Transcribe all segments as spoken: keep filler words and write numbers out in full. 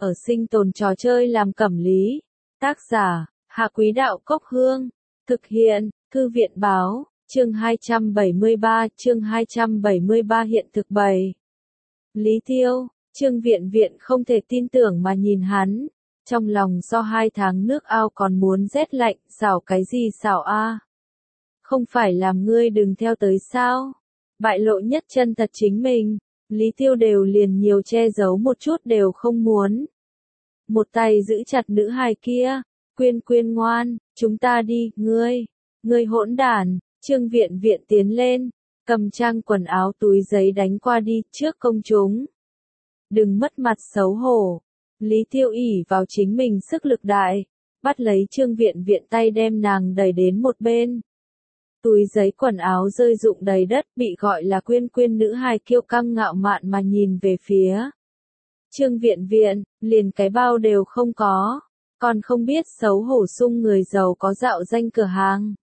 ở sinh tồn trò chơi làm cẩm lý. Tác giả, Hạ Quý Đạo Cốc Hương. Thực hiện, Thư viện Báo, chương hai trăm bảy mươi ba, chương hai trăm bảy mươi ba hiện thực bày. Lý Tiêu, Trương Viện Viện không thể tin tưởng mà nhìn hắn. Trong lòng do hai tháng nước ao còn muốn rét lạnh, xảo cái gì xảo a? Không phải làm ngươi đừng theo tới sao? Bại lộ nhất chân thật chính mình, Lý Tiêu đều liền nhiều che giấu một chút đều không muốn. Một tay giữ chặt nữ hài kia, Quyên Quyên ngoan, chúng ta đi, ngươi, ngươi hỗn đản. Trương Viện Viện tiến lên, cầm trang quần áo túi giấy đánh qua đi trước công chúng. Đừng mất mặt xấu hổ. Lý Tiêu ỷ vào chính mình sức lực đại, bắt lấy Trương Viện Viện tay đem nàng đẩy đến một bên. Túi giấy quần áo rơi rụng đầy đất, bị gọi là Quyên Quyên nữ hài kiêu căng ngạo mạn mà nhìn về phía Trương Viện Viện, liền cái bao đều không có, còn không biết xấu hổ sung người giàu có dạo danh cửa hàng.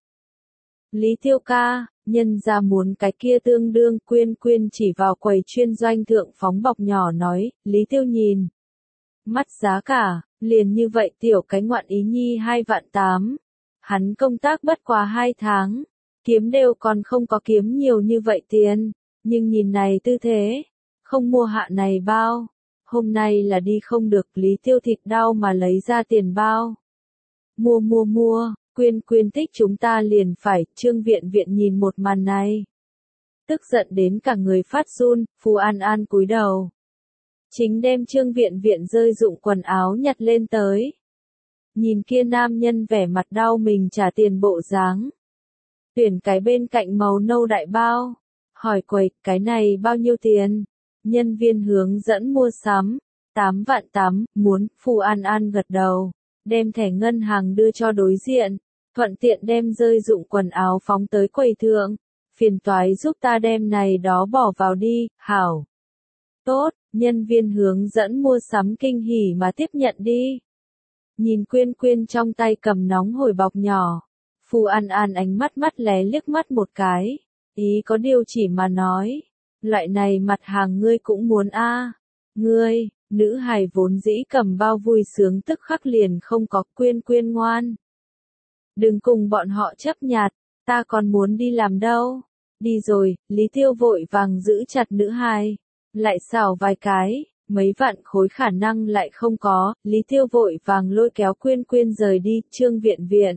Lý Tiêu ca, nhân ra muốn cái kia tương đương. Quyên Quyên chỉ vào quầy chuyên doanh thượng phóng bọc nhỏ nói. Lý Tiêu nhìn mắt giá cả, liền như vậy tiểu cái ngoạn ý nhi hai vạn tám. Hắn công tác bất quá hai tháng, kiếm đều còn không có kiếm nhiều như vậy tiền, nhưng nhìn này tư thế, không mua hạ này bao, hôm nay là đi không được. Lý Tiêu thịt đau mà lấy ra tiền bao. Mua mua mua, Quyên Quyên thích chúng ta liền phải. Trương Viện Viện nhìn một màn này, tức giận đến cả người phát run. Phù An An cúi đầu, chính đem Trương Viện Viện rơi rụng quần áo nhặt lên tới. Nhìn kia nam nhân vẻ mặt đau mình trả tiền bộ dáng. Tuyển cái bên cạnh màu nâu đại bao, hỏi quầy, cái này bao nhiêu tiền? Nhân viên hướng dẫn mua sắm, tám vạn tám, muốn. Phù An An gật đầu, đem thẻ ngân hàng đưa cho đối diện, thuận tiện đem rơi rụng quần áo phóng tới quầy thượng. Phiền toái giúp ta đem này đó bỏ vào đi, hảo. Tốt, nhân viên hướng dẫn mua sắm kinh hỉ mà tiếp nhận đi. Nhìn Quyên Quyên trong tay cầm nóng hổi bọc nhỏ, Phù An An ánh mắt mắt lé liếc mắt một cái, ý có điều chỉ mà nói, loại này mặt hàng ngươi cũng muốn a? Ngươi, nữ hài vốn dĩ cầm bao vui sướng tức khắc liền không có. Quyên Quyên ngoan, đừng cùng bọn họ chấp nhặt, ta còn muốn đi làm đâu. Đi rồi. Lý Tiêu vội vàng giữ chặt nữ hài, lại xào vài cái, mấy vạn khối khả năng lại không có. Lý Tiêu vội vàng lôi kéo Quyên Quyên rời đi. Trương Viện Viện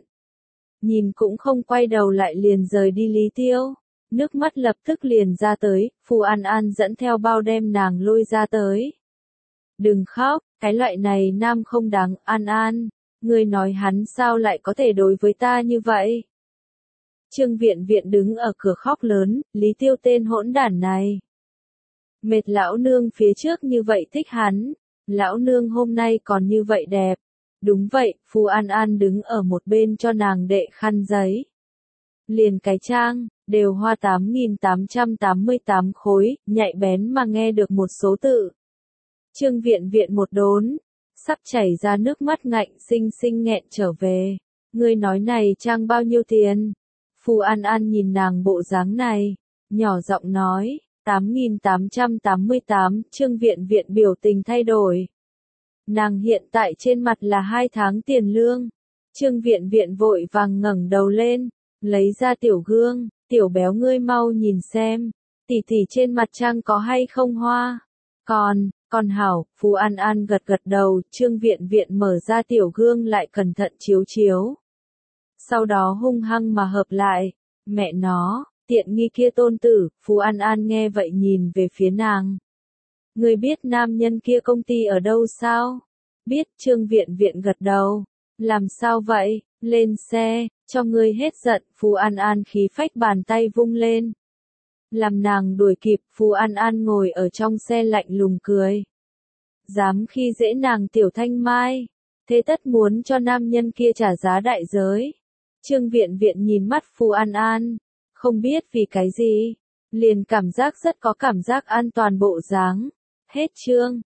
nhìn cũng không quay đầu lại liền rời đi. Lý Tiêu, nước mắt lập tức liền ra tới. Phù An An dẫn theo bao đem nàng lôi ra tới. Đừng khóc, cái loại này nam không đáng. An An, ngươi nói hắn sao lại có thể đối với ta như vậy? Trương Viện Viện đứng ở cửa khóc lớn. Lý Tiêu tên hỗn đản này, mệt lão nương phía trước như vậy thích hắn, lão nương hôm nay còn như vậy đẹp. Đúng vậy. Phù An An đứng ở một bên cho nàng đệ khăn giấy. Liền cái trang, đều hoa tám nghìn tám trăm tám mươi tám khối, nhạy bén mà nghe được một số tự. Trương Viện Viện một đốn, sắp chảy ra nước mắt ngạnh sinh sinh nghẹn trở về. Ngươi nói này trang bao nhiêu tiền? Phù An An nhìn nàng bộ dáng này, nhỏ giọng nói, tám nghìn tám trăm tám mươi tám. Trương Viện Viện biểu tình thay đổi. Nàng hiện tại trên mặt là hai tháng tiền lương. Trương Viện Viện vội vàng ngẩng đầu lên, lấy ra tiểu gương. Tiểu béo ngươi mau nhìn xem, tỷ tỷ trên mặt trang có hay không hoa? Còn, còn hảo. Phù An An gật gật đầu. Trương Viện Viện mở ra tiểu gương lại cẩn thận chiếu chiếu. Sau đó hung hăng mà hợp lại. Mẹ nó, tiện nghi kia tôn tử. Phù An An nghe vậy nhìn về phía nàng. Ngươi biết nam nhân kia công ty ở đâu sao? Biết. Trương Viện Viện gật đầu. Làm sao vậy? Lên xe, cho ngươi hết giận. Phù An An khí phách bàn tay vung lên, làm nàng đuổi kịp. Phù An An ngồi ở trong xe lạnh lùng cười. Dám khi dễ nàng tiểu thanh mai, thế tất muốn cho nam nhân kia trả giá đại giới. Trương Viện Viện nhìn mắt Phù An An, không biết vì cái gì, liền cảm giác rất có cảm giác an toàn bộ dáng. Hết chương.